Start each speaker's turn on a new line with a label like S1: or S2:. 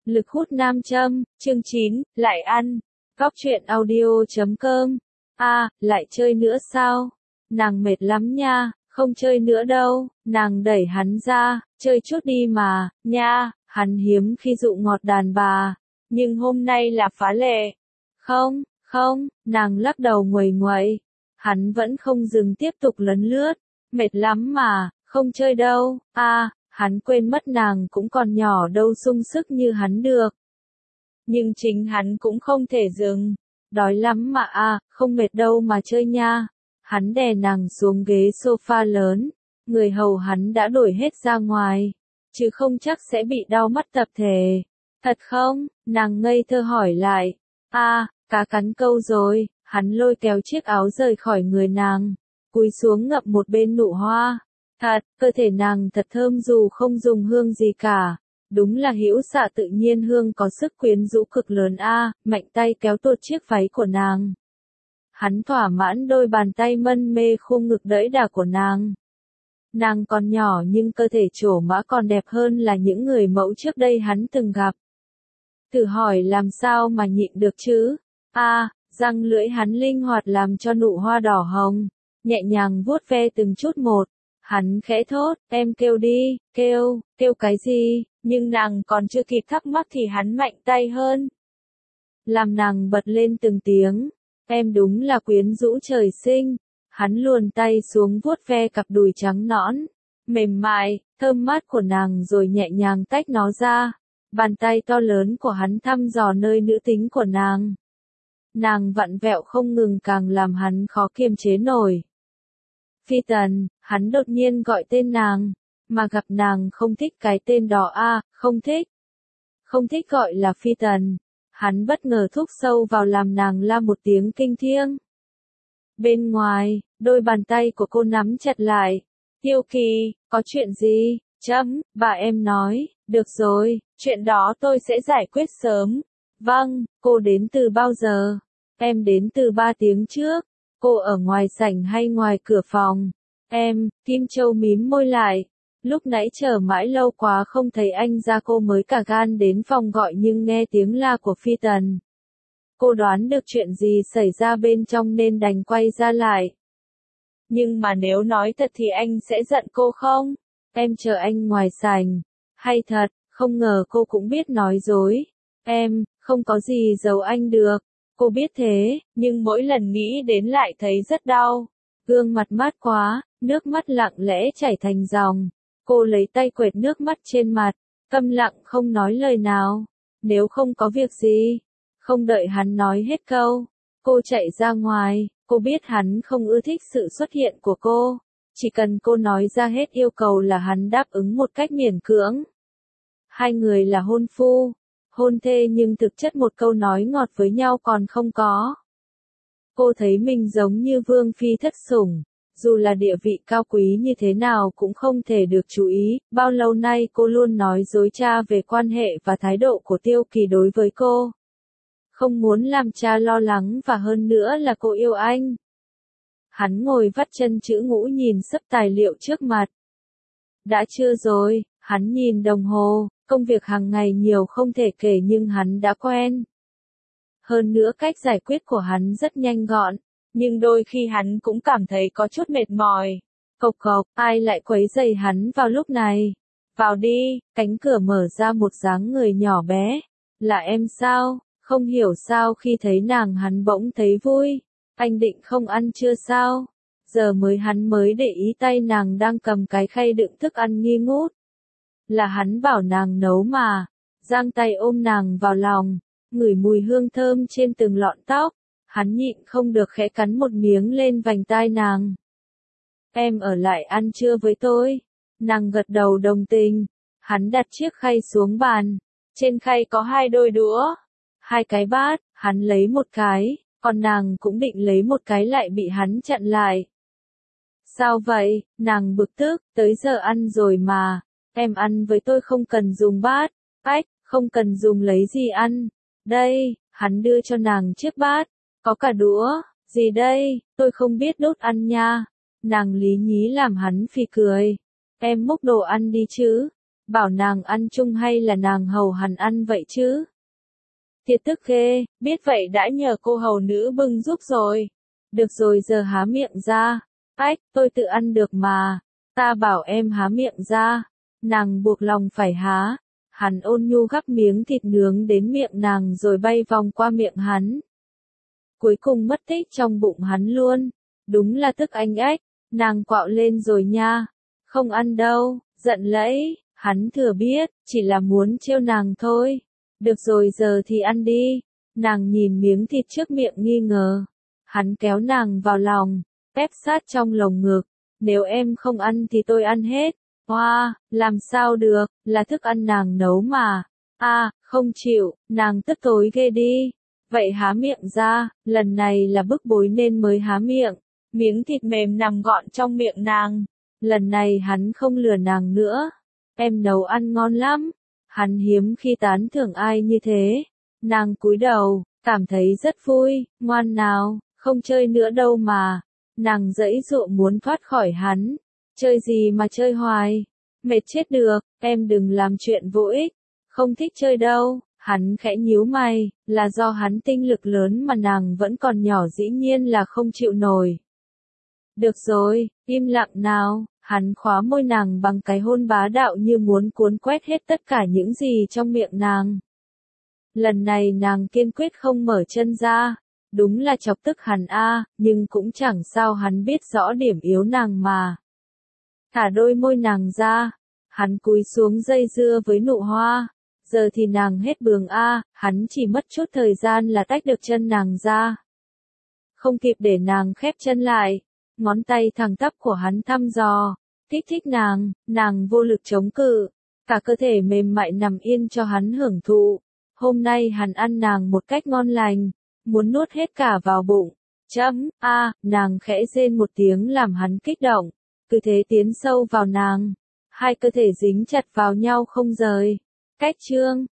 S1: Lực hút nam châm, chương 9, lại ăn. Góc truyện audio.com. Lại chơi nữa sao? Nàng mệt lắm nha, không chơi nữa đâu. Nàng đẩy hắn ra, chơi chút đi mà, nha. Hắn hiếm khi dụ ngọt đàn bà, nhưng hôm nay là phá lệ. Không, nàng lắc đầu nguầy nguậy. Hắn vẫn không dừng tiếp tục lấn lướt. Mệt lắm mà, không chơi đâu. Hắn quên mất nàng cũng còn nhỏ đâu sung sức như hắn được. Nhưng chính hắn cũng không thể dừng. Đói lắm mà không mệt đâu mà chơi nha. Hắn đè nàng xuống ghế sofa lớn. Người hầu hắn đã đổi hết ra ngoài. Chứ không chắc sẽ bị đau mắt tập thể. Thật không? Nàng ngây thơ hỏi lại. Cá cắn câu rồi. Hắn lôi kéo chiếc áo rời khỏi người nàng. Cúi xuống ngậm một bên nụ hoa. Thật, cơ thể nàng thật thơm dù không dùng hương gì cả. Đúng là hữu xạ tự nhiên hương có sức quyến rũ cực lớn mạnh tay kéo tuột chiếc váy của nàng. Hắn thỏa mãn đôi bàn tay mân mê khung ngực đẫy đà của nàng. Nàng còn nhỏ nhưng cơ thể trổ mã còn đẹp hơn là những người mẫu trước đây hắn từng gặp. Thử hỏi làm sao mà nhịn được chứ? Răng lưỡi hắn linh hoạt làm cho nụ hoa đỏ hồng, nhẹ nhàng vuốt ve từng chút một. Hắn khẽ thốt, em kêu đi, kêu cái gì, nhưng nàng còn chưa kịp thắc mắc thì hắn mạnh tay hơn. Làm nàng bật lên từng tiếng, em đúng là quyến rũ trời sinh. Hắn luồn tay xuống vuốt ve cặp đùi trắng nõn, mềm mại, thơm mát của nàng rồi nhẹ nhàng tách nó ra. Bàn tay to lớn của hắn thăm dò nơi nữ tính của nàng. Nàng vặn vẹo không ngừng càng làm hắn khó kiềm chế nổi. Phi Tần, hắn đột nhiên gọi tên nàng, mà gặp nàng không thích cái tên đó không thích. Không thích gọi là Phi Tần. Hắn bất ngờ thúc sâu vào làm nàng la một tiếng kinh thiêng. Bên ngoài, đôi bàn tay của cô nắm chặt lại. Tiêu Kỳ, có chuyện gì? Bà em nói, được rồi, chuyện đó tôi sẽ giải quyết sớm. Vâng, cô đến từ bao giờ? Em đến từ 3 tiếng trước. Cô ở ngoài sảnh hay ngoài cửa phòng? Kim Châu mím môi lại. Lúc nãy chờ mãi lâu quá không thấy anh ra cô mới cả gan đến phòng gọi nhưng nghe tiếng la của Phi Tần. Cô đoán được chuyện gì xảy ra bên trong nên đành quay ra lại. Nhưng mà nếu nói thật thì anh sẽ giận cô không? Em chờ anh ngoài sảnh. Hay thật, không ngờ cô cũng biết nói dối. Không có gì giấu anh được. Cô biết thế, nhưng mỗi lần nghĩ đến lại thấy rất đau. Gương mặt mát quá, nước mắt lặng lẽ chảy thành dòng. Cô lấy tay quệt nước mắt trên mặt, câm lặng không nói lời nào. Nếu không có việc gì, không đợi hắn nói hết câu, cô chạy ra ngoài. Cô biết hắn không ưa thích sự xuất hiện của cô. Chỉ cần cô nói ra hết yêu cầu là hắn đáp ứng một cách miễn cưỡng. Hai người là hôn phu, hôn thê nhưng thực chất một câu nói ngọt với nhau còn không có. Cô thấy mình giống như vương phi thất sủng, dù là địa vị cao quý như thế nào cũng không thể được chú ý. Bao lâu nay cô luôn nói dối cha về quan hệ và thái độ của Tiêu Kỳ đối với cô. Không muốn làm cha lo lắng và hơn nữa là cô yêu anh. Hắn ngồi vắt chân chữ ngũ nhìn sấp tài liệu trước mặt. Đã trưa rồi, hắn nhìn đồng hồ, công việc hàng ngày nhiều không thể kể nhưng hắn đã quen. Hơn nữa cách giải quyết của hắn rất nhanh gọn, nhưng đôi khi hắn cũng cảm thấy có chút mệt mỏi. Cộc cộc, ai lại quấy rầy hắn vào lúc này? Vào đi, cánh cửa mở ra một dáng người nhỏ bé. Là em sao? Không hiểu sao khi thấy nàng hắn bỗng thấy vui. Anh định không ăn trưa sao? Giờ hắn mới để ý tay nàng đang cầm cái khay đựng thức ăn nghi ngút. Là hắn bảo nàng nấu mà. Giang tay ôm nàng vào lòng, ngửi mùi hương thơm trên từng lọn tóc. Hắn nhịn không được khẽ cắn một miếng lên vành tai nàng. Em ở lại ăn trưa với tôi. Nàng gật đầu đồng tình. Hắn đặt chiếc khay xuống bàn. Trên khay có 2 đôi đũa, 2 cái bát. Hắn lấy một cái, còn nàng cũng định lấy một cái lại bị hắn chặn lại. Sao vậy? Nàng bực tức, tới giờ ăn rồi mà. Em ăn với tôi không cần dùng bát. Không cần dùng lấy gì ăn. Đây, hắn đưa cho nàng chiếc bát. Có cả đũa. Gì đây? Tôi không biết đốt ăn nha. Nàng lý nhí làm hắn phì cười. Em múc đồ ăn đi chứ. bảo nàng ăn chung hay là nàng hầu hắn ăn vậy chứ? Thiệt tức ghê, biết vậy đã nhờ cô hầu nữ bưng giúp rồi. Được rồi giờ há miệng ra. Ách, tôi tự ăn được mà. Ta bảo em há miệng ra. Nàng buộc lòng phải há. Hắn ôn nhu gắp miếng thịt nướng đến miệng nàng rồi bay vòng qua miệng hắn. Cuối cùng mất tích trong bụng hắn luôn. Đúng là tức anh ếch. Nàng quạo lên rồi nha. Không ăn đâu, giận lẫy. Hắn thừa biết, chỉ là muốn trêu nàng thôi. Được rồi giờ thì ăn đi. Nàng nhìn miếng thịt trước miệng nghi ngờ. Hắn kéo nàng vào lòng, ép sát trong lồng ngực. Nếu em không ăn thì tôi ăn hết. Hoa, làm sao được, là thức ăn nàng nấu mà. Không chịu, nàng tức tối ghê đi. Vậy há miệng ra, lần này là bức bối nên mới há miệng. Miếng thịt mềm nằm gọn trong miệng nàng. Lần này hắn không lừa nàng nữa. Em nấu ăn ngon lắm. Hắn hiếm khi tán thưởng ai như thế. Nàng cúi đầu, cảm thấy rất vui, ngoan nào, không chơi nữa đâu mà. Nàng giãy giụa muốn thoát khỏi hắn. Chơi gì mà chơi hoài? Mệt chết được, em đừng làm chuyện vô ích. Không thích chơi đâu. Hắn khẽ nhíu mày, là do hắn tinh lực lớn mà nàng vẫn còn nhỏ dĩ nhiên là không chịu nổi. Được rồi, im lặng nào. Hắn khóa môi nàng bằng cái hôn bá đạo như muốn cuốn quét hết tất cả những gì trong miệng nàng. Lần này nàng kiên quyết không mở chân ra. Đúng là chọc tức hắn nhưng cũng chẳng sao hắn biết rõ điểm yếu nàng mà. Thả đôi môi nàng ra. Hắn cúi xuống dây dưa với nụ hoa. Giờ thì nàng hết bường hắn chỉ mất chút thời gian là tách được chân nàng ra. Không kịp để nàng khép chân lại. Ngón tay thẳng tắp của hắn thăm dò. Thích nàng vô lực chống cự. Cả cơ thể mềm mại nằm yên cho hắn hưởng thụ. Hôm nay hắn ăn nàng một cách ngon lành. Muốn nuốt hết cả vào bụng. Nàng khẽ rên một tiếng làm hắn kích động. Cứ thế tiến sâu vào nàng. Hai cơ thể dính chặt vào nhau không rời. Cách chương